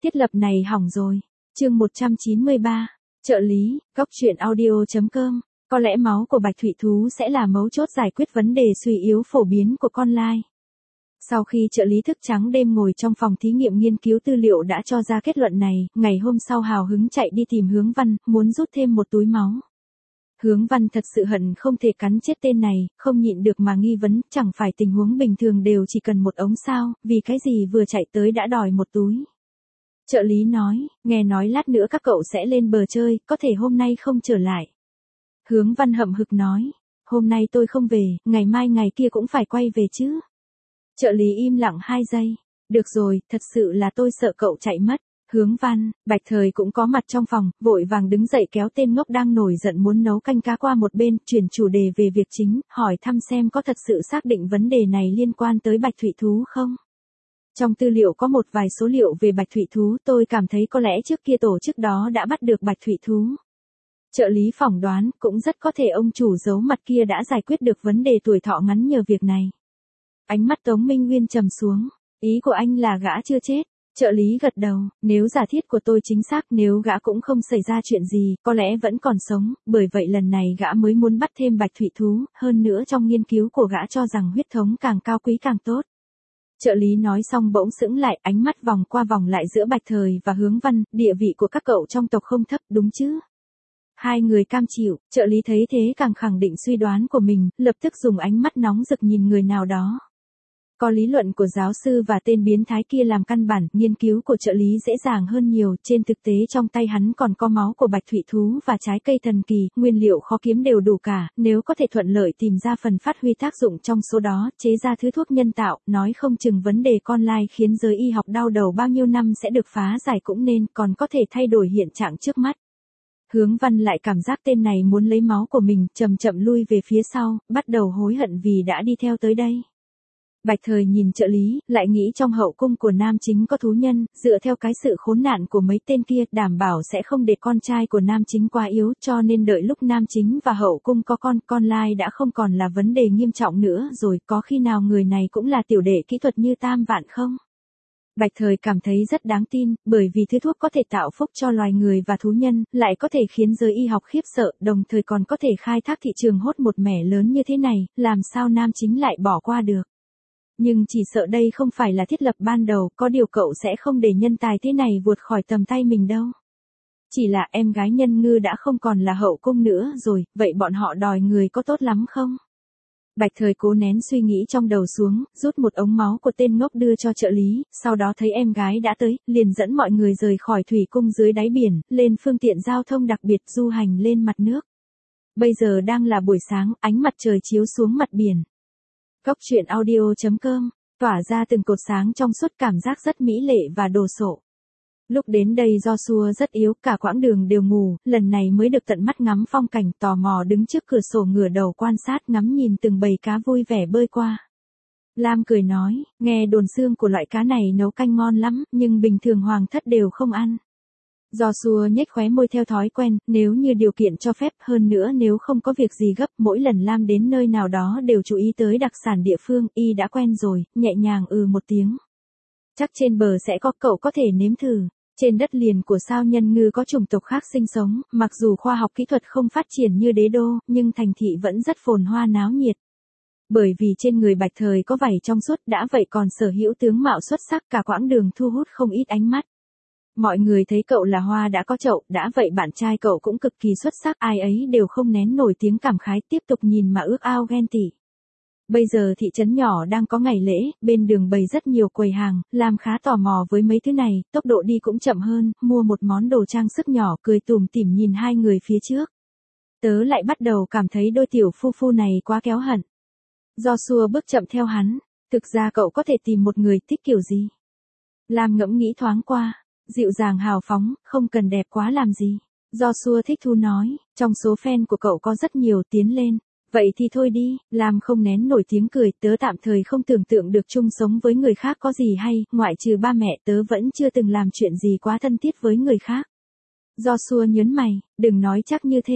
Thiết lập này hỏng rồi. Chương 193. Trợ lý, góc truyện audio.com. Có lẽ máu của bạch thủy thú sẽ là mấu chốt giải quyết vấn đề suy yếu phổ biến của con lai. Sau khi trợ lý thức trắng đêm ngồi trong phòng thí nghiệm nghiên cứu tư liệu đã cho ra kết luận này, ngày hôm sau hào hứng chạy đi tìm Hướng Văn, muốn rút thêm một túi máu. Hướng Văn thật sự hận không thể cắn chết tên này, không nhịn được mà nghi vấn, chẳng phải tình huống bình thường đều chỉ cần một ống sao, vì cái gì vừa chạy tới đã đòi một túi. Trợ lý nói, nghe nói lát nữa các cậu sẽ lên bờ chơi, có thể hôm nay không trở lại. Hướng Văn hậm hực nói, hôm nay tôi không về, ngày mai ngày kia cũng phải quay về chứ. Trợ lý im lặng 2 giây, được rồi, thật sự là tôi sợ cậu chạy mất. Hướng Văn, Bạch Thời cũng có mặt trong phòng, vội vàng đứng dậy kéo tên ngốc đang nổi giận muốn nấu canh cá qua một bên, chuyển chủ đề về việc chính, hỏi thăm xem có thật sự xác định vấn đề này liên quan tới bạch thủy thú không. Trong tư liệu có một vài số liệu về bạch thủy thú, tôi cảm thấy có lẽ trước kia tổ chức đó đã bắt được bạch thủy thú. Trợ lý phỏng đoán, cũng rất có thể ông chủ giấu mặt kia đã giải quyết được vấn đề tuổi thọ ngắn nhờ việc này. Ánh mắt Tống Minh Nguyên trầm xuống, ý của anh là gã chưa chết. Trợ lý gật đầu, nếu giả thiết của tôi chính xác, nếu gã cũng không xảy ra chuyện gì, có lẽ vẫn còn sống, bởi vậy lần này gã mới muốn bắt thêm bạch thủy thú, hơn nữa trong nghiên cứu của gã cho rằng huyết thống càng cao quý càng tốt. Trợ lý nói xong bỗng sững lại, ánh mắt vòng qua vòng lại giữa Bạch Thời và Hướng Văn, địa vị của các cậu trong tộc không thấp, đúng chứ? Hai người cam chịu, trợ lý thấy thế càng khẳng định suy đoán của mình, lập tức dùng ánh mắt nóng rực nhìn người nào đó. Có lý luận của giáo sư và tên biến thái kia làm căn bản, nghiên cứu của trợ lý dễ dàng hơn nhiều, trên thực tế trong tay hắn còn có máu của bạch thủy thú và trái cây thần kỳ, nguyên liệu khó kiếm đều đủ cả, nếu có thể thuận lợi tìm ra phần phát huy tác dụng trong số đó, chế ra thứ thuốc nhân tạo, nói không chừng vấn đề con lai khiến giới y học đau đầu bao nhiêu năm sẽ được phá giải cũng nên, còn có thể thay đổi hiện trạng trước mắt. Hướng Văn lại cảm giác tên này muốn lấy máu của mình, chậm chậm lui về phía sau, bắt đầu hối hận vì đã đi theo tới đây. Bạch Thời nhìn trợ lý, lại nghĩ trong hậu cung của nam chính có thú nhân, dựa theo cái sự khốn nạn của mấy tên kia, đảm bảo sẽ không để con trai của nam chính quá yếu, cho nên đợi lúc nam chính và hậu cung có con lai đã không còn là vấn đề nghiêm trọng nữa rồi, có khi nào người này cũng là tiểu đệ kỹ thuật như Tam Vạn không? Bạch Thời cảm thấy rất đáng tin, bởi vì thứ thuốc có thể tạo phúc cho loài người và thú nhân, lại có thể khiến giới y học khiếp sợ, đồng thời còn có thể khai thác thị trường hốt một mẻ lớn như thế này, làm sao nam chính lại bỏ qua được. Nhưng chỉ sợ đây không phải là thiết lập ban đầu, có điều cậu sẽ không để nhân tài thế này vụt khỏi tầm tay mình đâu. Chỉ là em gái Nhân Ngư đã không còn là hậu cung nữa rồi, vậy bọn họ đòi người có tốt lắm không? Bạch Thời cố nén suy nghĩ trong đầu xuống, rút một ống máu của tên ngốc đưa cho trợ lý, sau đó thấy em gái đã tới, liền dẫn mọi người rời khỏi thủy cung dưới đáy biển, lên phương tiện giao thông đặc biệt du hành lên mặt nước. Bây giờ đang là buổi sáng, ánh mặt trời chiếu xuống mặt biển. Góc truyện audio.com, tỏa ra từng cột sáng trong suốt, cảm giác rất mỹ lệ và đồ sộ. Lúc đến đây Joshua rất yếu, cả quãng đường đều ngủ, lần này mới được tận mắt ngắm phong cảnh, tò mò đứng trước cửa sổ ngửa đầu quan sát ngắm nhìn từng bầy cá vui vẻ bơi qua. Lam cười nói, nghe đồn xương của loại cá này nấu canh ngon lắm, nhưng bình thường hoàng thất đều không ăn. Joshua nhếch khóe môi theo thói quen, nếu như điều kiện cho phép, hơn nữa nếu không có việc gì gấp, mỗi lần Lam đến nơi nào đó đều chú ý tới đặc sản địa phương, y đã quen rồi, nhẹ nhàng một tiếng. Chắc trên bờ sẽ có, cậu có thể nếm thử. Trên đất liền của sao Nhân Ngư có chủng tộc khác sinh sống, mặc dù khoa học kỹ thuật không phát triển như đế đô, nhưng thành thị vẫn rất phồn hoa náo nhiệt. Bởi vì trên người Bạch Thời có vảy trong suốt, đã vậy còn sở hữu tướng mạo xuất sắc, cả quãng đường thu hút không ít ánh mắt. Mọi người thấy cậu là hoa đã có chậu, đã vậy bạn trai cậu cũng cực kỳ xuất sắc, ai ấy đều không nén nổi tiếng cảm khái, tiếp tục nhìn mà ước ao ghen tị. Bây giờ thị trấn nhỏ đang có ngày lễ, bên đường bày rất nhiều quầy hàng, Lam khá tò mò với mấy thứ này, tốc độ đi cũng chậm hơn, mua một món đồ trang sức nhỏ, cười tủm tỉm nhìn hai người phía trước. Tớ lại bắt đầu cảm thấy đôi tiểu phu phu này quá kéo hận. Joshua bước chậm theo hắn, thực ra cậu có thể tìm một người thích kiểu gì? Lam ngẫm nghĩ thoáng qua, dịu dàng hào phóng, không cần đẹp quá làm gì. Joshua thích thú nói, trong số fan của cậu có rất nhiều, tiến lên. Vậy thì thôi đi, Lam không nén nổi tiếng cười, tớ tạm thời không tưởng tượng được chung sống với người khác có gì hay, ngoại trừ ba mẹ tớ vẫn chưa từng làm chuyện gì quá thân thiết với người khác. Joshua nhớn mày, đừng nói chắc như thế.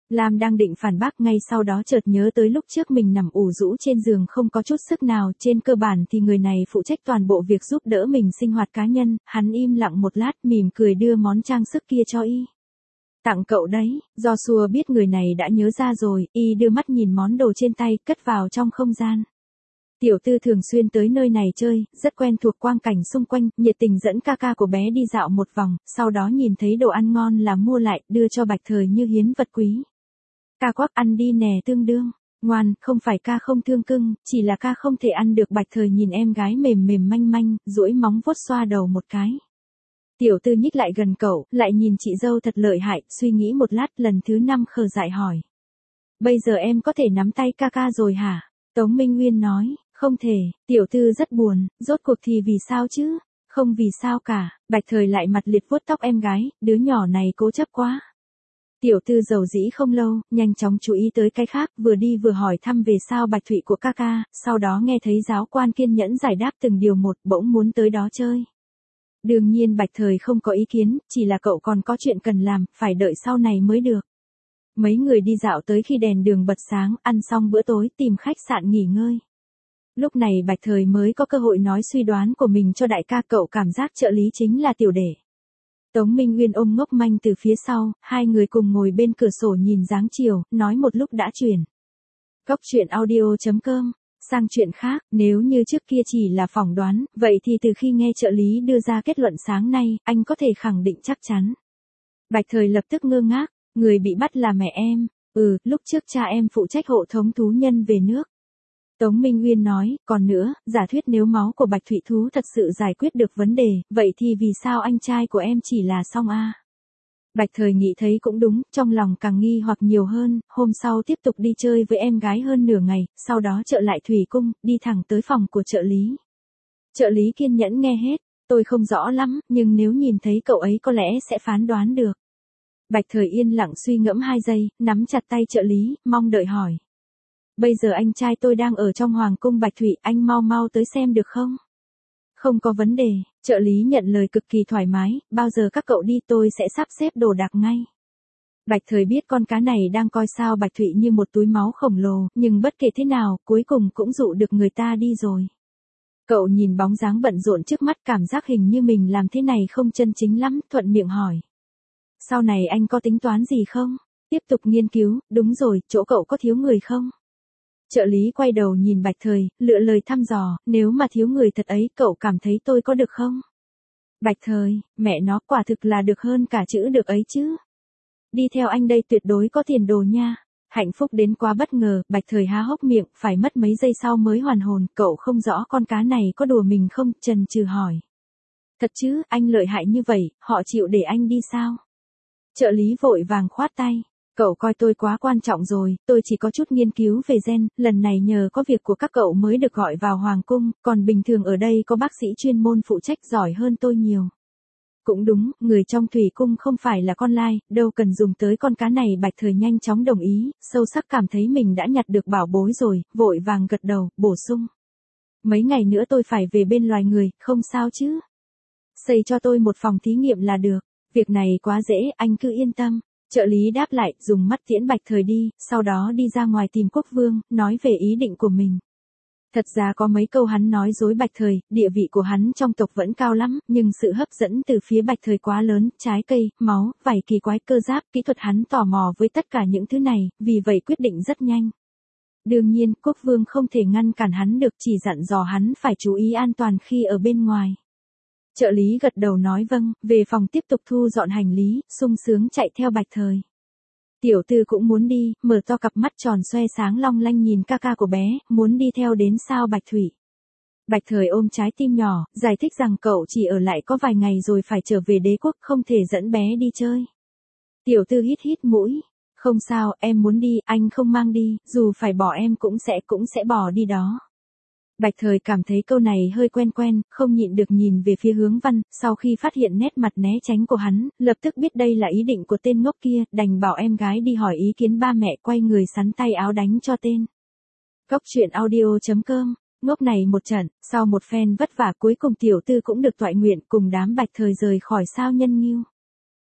Lam đang định phản bác ngay sau đó chợt nhớ tới lúc trước mình nằm ủ rũ trên giường không có chút sức nào, trên cơ bản thì người này phụ trách toàn bộ việc giúp đỡ mình sinh hoạt cá nhân, hắn im lặng một lát mỉm cười đưa món trang sức kia cho y. Tặng cậu đấy, Joshua biết người này đã nhớ ra rồi, y đưa mắt nhìn món đồ trên tay, cất vào trong không gian. Tiểu tư thường xuyên tới nơi này chơi, rất quen thuộc quang cảnh xung quanh, nhiệt tình dẫn ca ca của bé đi dạo một vòng, sau đó nhìn thấy đồ ăn ngon là mua lại, đưa cho Bạch Thời như hiến vật quý. Ca quắc ăn đi nè tương đương, ngoan, không phải ca không thương cưng, chỉ là ca không thể ăn được. Bạch Thời nhìn em gái mềm mềm manh manh, duỗi móng vuốt xoa đầu một cái. Tiểu tư nhích lại gần cậu, lại nhìn chị dâu thật lợi hại, suy nghĩ một lát lần thứ 5 khờ dại hỏi. Bây giờ em có thể nắm tay ca ca rồi hả? Tống Minh Nguyên nói, không thể, tiểu tư rất buồn, rốt cuộc thì vì sao chứ? Không vì sao cả, Bạch Thời lại mặt liệt vuốt tóc em gái, đứa nhỏ này cố chấp quá. Tiểu tư dầu dĩ không lâu, nhanh chóng chú ý tới cái khác, vừa đi vừa hỏi thăm về sao Bạch Thụy của ca ca, sau đó nghe thấy giáo quan kiên nhẫn giải đáp từng điều một, bỗng muốn tới đó chơi. Đương nhiên Bạch Thời không có ý kiến, chỉ là cậu còn có chuyện cần làm, phải đợi sau này mới được. Mấy người đi dạo tới khi đèn đường bật sáng, ăn xong bữa tối, tìm khách sạn nghỉ ngơi. Lúc này Bạch Thời mới có cơ hội nói suy đoán của mình cho đại ca, cậu cảm giác trợ lý chính là tiểu đệ. Tống Minh Nguyên ôm ngốc manh từ phía sau, hai người cùng ngồi bên cửa sổ nhìn dáng chiều, nói một lúc đã chuyển. Góc truyện audio.com. Sang chuyện khác, nếu như trước kia chỉ là phỏng đoán, vậy thì từ khi nghe trợ lý đưa ra kết luận sáng nay, anh có thể khẳng định chắc chắn. Bạch Thời lập tức ngơ ngác, người bị bắt là mẹ em, lúc trước cha em phụ trách hộ tống thú nhân về nước. Tống Minh Nguyên nói, còn nữa, giả thuyết nếu máu của Bạch Thụy Thú thật sự giải quyết được vấn đề, vậy thì vì sao anh trai của em chỉ là Song A? Bạch Thời nghĩ thấy cũng đúng, trong lòng càng nghi hoặc nhiều hơn, hôm sau tiếp tục đi chơi với em gái hơn nửa ngày, sau đó trở lại Thủy Cung, đi thẳng tới phòng của trợ lý. Trợ lý kiên nhẫn nghe hết, tôi không rõ lắm, nhưng nếu nhìn thấy cậu ấy có lẽ sẽ phán đoán được. Bạch Thời yên lặng suy ngẫm 2 giây, nắm chặt tay trợ lý, mong đợi hỏi. Bây giờ anh trai tôi đang ở trong Hoàng cung Bạch Thụy, anh mau mau tới xem được không? Không có vấn đề, trợ lý nhận lời cực kỳ thoải mái, bao giờ các cậu đi tôi sẽ sắp xếp đồ đạc ngay. Bạch Thời biết con cá này đang coi sao Bạch Thụy như một túi máu khổng lồ, nhưng bất kể thế nào, cuối cùng cũng dụ được người ta đi rồi. Cậu nhìn bóng dáng bận rộn trước mắt, cảm giác hình như mình làm thế này không chân chính lắm, thuận miệng hỏi. Sau này anh có tính toán gì không? Tiếp tục nghiên cứu, đúng rồi, chỗ cậu có thiếu người không? Trợ lý quay đầu nhìn Bạch Thời, lựa lời thăm dò, nếu mà thiếu người thật ấy, cậu cảm thấy tôi có được không? Bạch Thời, mẹ nó quả thực là được hơn cả chữ được ấy chứ. Đi theo anh đây tuyệt đối có tiền đồ nha. Hạnh phúc đến quá bất ngờ, Bạch Thời há hốc miệng, phải mất mấy giây sau mới hoàn hồn, cậu không rõ con cá này có đùa mình không, chần chừ hỏi. Thật chứ, anh lợi hại như vậy, họ chịu để anh đi sao? Trợ lý vội vàng khoát tay. Cậu coi tôi quá quan trọng rồi, tôi chỉ có chút nghiên cứu về gen, lần này nhờ có việc của các cậu mới được gọi vào Hoàng cung, còn bình thường ở đây có bác sĩ chuyên môn phụ trách giỏi hơn tôi nhiều. Cũng đúng, người trong Thủy Cung không phải là con lai, đâu cần dùng tới con cá này. Bạch Thời nhanh chóng đồng ý, sâu sắc cảm thấy mình đã nhặt được bảo bối rồi, vội vàng gật đầu, bổ sung. Mấy ngày nữa tôi phải về bên loài người, không sao chứ. Xây cho tôi một phòng thí nghiệm là được, việc này quá dễ, anh cứ yên tâm. Trợ lý đáp lại, dùng mắt tiễn Bạch Thời đi, sau đó đi ra ngoài tìm quốc vương, nói về ý định của mình. Thật ra có mấy câu hắn nói dối Bạch Thời, địa vị của hắn trong tộc vẫn cao lắm, nhưng sự hấp dẫn từ phía Bạch Thời quá lớn, trái cây, máu, vảy kỳ quái, cơ giáp, kỹ thuật, hắn tò mò với tất cả những thứ này, vì vậy quyết định rất nhanh. Đương nhiên, quốc vương không thể ngăn cản hắn được, chỉ dặn dò hắn phải chú ý an toàn khi ở bên ngoài. Trợ lý gật đầu nói vâng, về phòng tiếp tục thu dọn hành lý, sung sướng chạy theo Bạch Thời. Tiểu tư cũng muốn đi, mở to cặp mắt tròn xoe sáng long lanh nhìn ca ca của bé, muốn đi theo đến sao Bạch Thụy. Bạch Thời ôm trái tim nhỏ, giải thích rằng cậu chỉ ở lại có vài ngày rồi phải trở về đế quốc, không thể dẫn bé đi chơi. Tiểu tư hít hít mũi, không sao, em muốn đi, anh không mang đi, dù phải bỏ em cũng sẽ bỏ đi đó. Bạch Thời cảm thấy câu này hơi quen quen, không nhịn được nhìn về phía Hướng Văn, sau khi phát hiện nét mặt né tránh của hắn, lập tức biết đây là ý định của tên ngốc kia, đành bảo em gái đi hỏi ý kiến ba mẹ, quay người sắn tay áo đánh cho tên. Góc truyện audio.com, ngốc này một trận, sau một phen vất vả cuối cùng tiểu tư cũng được toại nguyện cùng đám Bạch Thời rời khỏi sao Nhân Ngưu.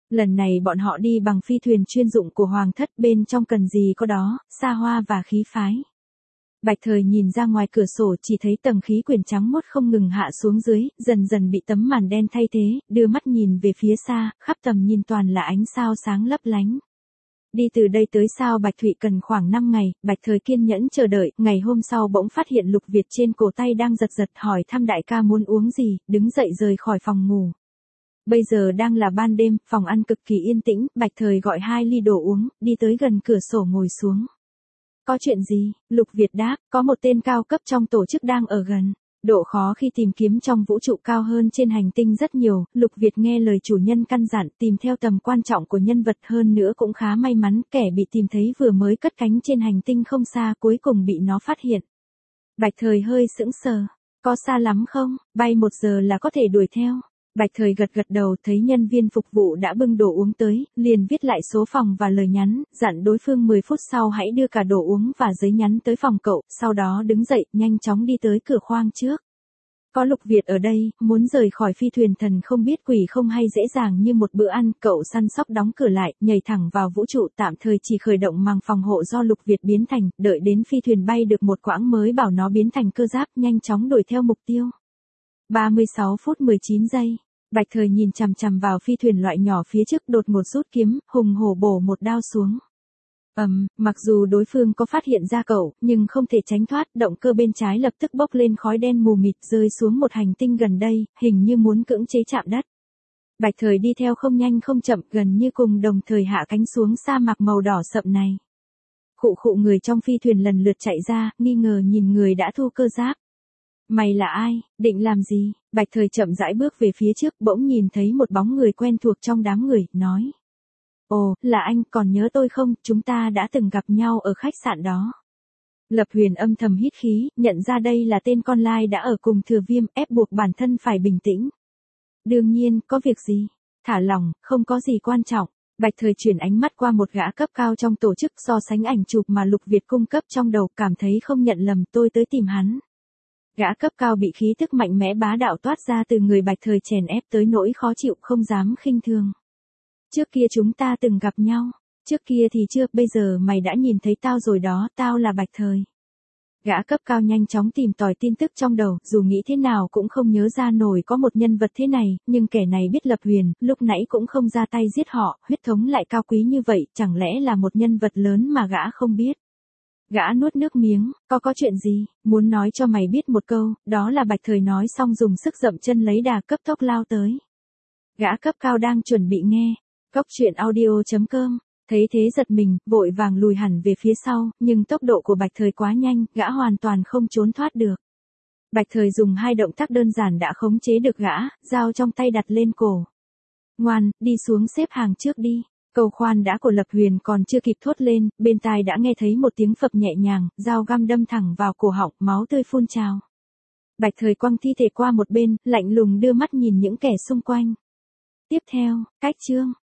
Lần này bọn họ đi bằng phi thuyền chuyên dụng của hoàng thất, bên trong cần gì có đó, xa hoa và khí phái. Bạch Thời nhìn ra ngoài cửa sổ chỉ thấy tầng khí quyển trắng muốt không ngừng hạ xuống dưới, dần dần bị tấm màn đen thay thế, đưa mắt nhìn về phía xa, khắp tầm nhìn toàn là ánh sao sáng lấp lánh. Đi từ đây tới sao Bạch Thụy cần khoảng 5 ngày, Bạch Thời kiên nhẫn chờ đợi, ngày hôm sau bỗng phát hiện Lục Việt trên cổ tay đang giật giật, hỏi thăm đại ca muốn uống gì, đứng dậy rời khỏi phòng ngủ. Bây giờ đang là ban đêm, phòng ăn cực kỳ yên tĩnh, Bạch Thời gọi 2 ly đồ uống, đi tới gần cửa sổ ngồi xuống. Có chuyện gì? Lục Việt đáp, có một tên cao cấp trong tổ chức đang ở gần. Độ khó khi tìm kiếm trong vũ trụ cao hơn trên hành tinh rất nhiều, Lục Việt nghe lời chủ nhân căn dặn tìm theo tầm quan trọng của nhân vật, hơn nữa cũng khá may mắn, kẻ bị tìm thấy vừa mới cất cánh trên hành tinh không xa, cuối cùng bị nó phát hiện. Bạch Thời hơi sững sờ, có xa lắm không, bay 1 giờ là có thể đuổi theo. Bạch Thời gật gật đầu, thấy nhân viên phục vụ đã bưng đồ uống tới, liền viết lại số phòng và lời nhắn, dặn đối phương 10 phút sau hãy đưa cả đồ uống và giấy nhắn tới phòng cậu, sau đó đứng dậy, nhanh chóng đi tới cửa khoang trước. Có Lục Việt ở đây, muốn rời khỏi phi thuyền thần không biết quỷ không hay dễ dàng như một bữa ăn, cậu săn sóc đóng cửa lại, nhảy thẳng vào vũ trụ, tạm thời chỉ khởi động màng phòng hộ do Lục Việt biến thành, đợi đến phi thuyền bay được một quãng mới bảo nó biến thành cơ giáp, nhanh chóng đuổi theo mục tiêu. 36 phút 19 giây. Bạch Thời nhìn chằm chằm vào phi thuyền loại nhỏ phía trước, đột ngột rút kiếm, hùng hổ bổ một đao xuống. Mặc dù đối phương có phát hiện ra cậu, nhưng không thể tránh thoát, động cơ bên trái lập tức bốc lên khói đen mù mịt rơi xuống một hành tinh gần đây, hình như muốn cưỡng chế chạm đất. Bạch Thời đi theo không nhanh không chậm, gần như cùng đồng thời hạ cánh xuống sa mạc màu đỏ sậm này. Khụ khụ, người trong phi thuyền lần lượt chạy ra, nghi ngờ nhìn người đã thu cơ giáp. Mày là ai, định làm gì? Bạch Thời chậm rãi bước về phía trước, bỗng nhìn thấy một bóng người quen thuộc trong đám người, nói. Ồ, là anh, còn nhớ tôi không, chúng ta đã từng gặp nhau ở khách sạn đó. Lập Huyền âm thầm hít khí, nhận ra đây là tên con lai đã ở cùng Thừa Viêm, ép buộc bản thân phải bình tĩnh. Đương nhiên, có việc gì? Thả lỏng, không có gì quan trọng. Bạch Thời chuyển ánh mắt qua một gã cấp cao trong tổ chức, so sánh ảnh chụp mà Lục Việt cung cấp trong đầu, cảm thấy không nhận lầm, tôi tới tìm hắn. Gã cấp cao bị khí tức mạnh mẽ bá đạo toát ra từ người Bạch Thời chèn ép tới nỗi khó chịu, không dám khinh thường. Trước kia chúng ta từng gặp nhau, trước kia thì chưa, bây giờ mày đã nhìn thấy tao rồi đó, tao là Bạch Thời. Gã cấp cao nhanh chóng tìm tòi tin tức trong đầu, dù nghĩ thế nào cũng không nhớ ra nổi có một nhân vật thế này, nhưng kẻ này biết Lập Huyền, lúc nãy cũng không ra tay giết họ, huyết thống lại cao quý như vậy, chẳng lẽ là một nhân vật lớn mà gã không biết. Gã nuốt nước miếng, có chuyện gì, muốn nói cho mày biết một câu, đó là Bạch Thời nói xong dùng sức dậm chân lấy đà cấp tốc lao tới. Gã cấp cao đang chuẩn bị nghe, Cốc truyện audio.com, thấy thế giật mình, vội vàng lùi hẳn về phía sau, nhưng tốc độ của Bạch Thời quá nhanh, gã hoàn toàn không trốn thoát được. Bạch Thời dùng 2 động tác đơn giản đã khống chế được gã, dao trong tay đặt lên cổ. Ngoan, đi xuống xếp hàng trước đi. Câu khoan đã của Lập Huyền còn chưa kịp thốt lên, bên tai đã nghe thấy một tiếng phập nhẹ nhàng, dao găm đâm thẳng vào cổ họng, máu tươi phun trào. Bạch Thời quăng thi thể qua một bên, lạnh lùng đưa mắt nhìn những kẻ xung quanh. Tiếp theo, cách chương.